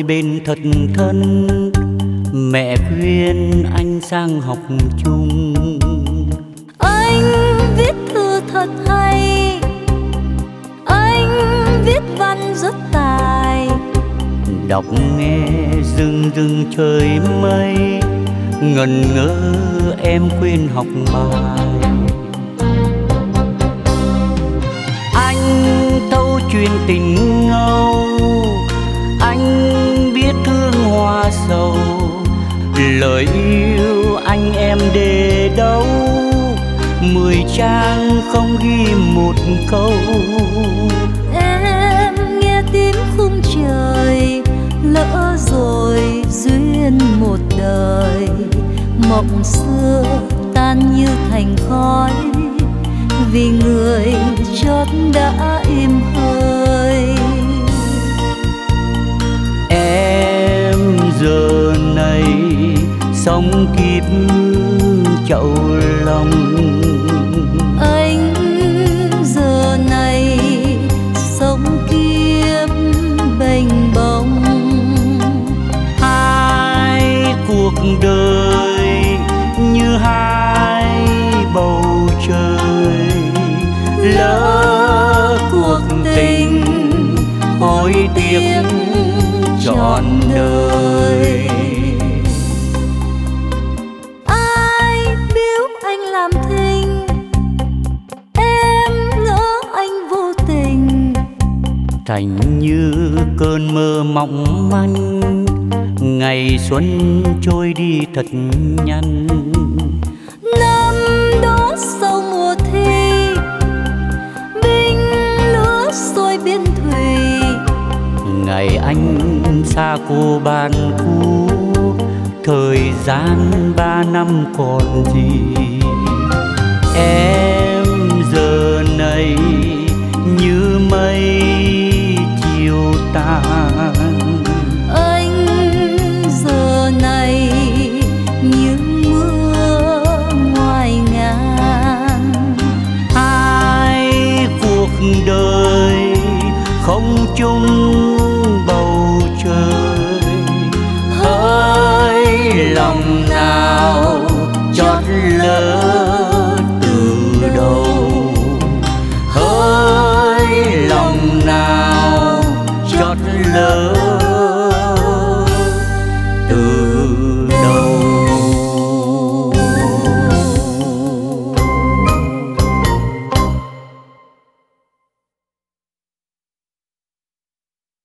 đôi bên thật thân. Mẹ khuyên anh sang học chung. Anh viết thư thật hay, anh viết văn rất tài. Đọc nghe rưng rưng trời mây, ngần ngơ em quên học bài. Anh thâu chuyện tình ngâu, anh biết thương hoa sầu. Lời yêu anh em để đâu, 10 trang không ghi một câu. Em nghe tiếng khung trời, lỡ rồi duyên một đời. Mộng xưa tan như thành khói, vì người chót đã im hơi. Em giờ này sống kiếp chậu lòng, Anh giờ này sống kiếp bềnh bồng. hai cuộc đời như hai bầu trời. Lỡ cuộc tình hối tiếc trọn đời. Ai biếu anh làm thinh, em ngỡ anh vô tình. Thành như cơn mơ mỏng manh, ngày xuân trôi đi thật nhanh. Năm đó sau mùa thi, binh lửa sôi biên thùy. Ngày anh xa cô bạn cũ, thời gian 3 năm còn gì.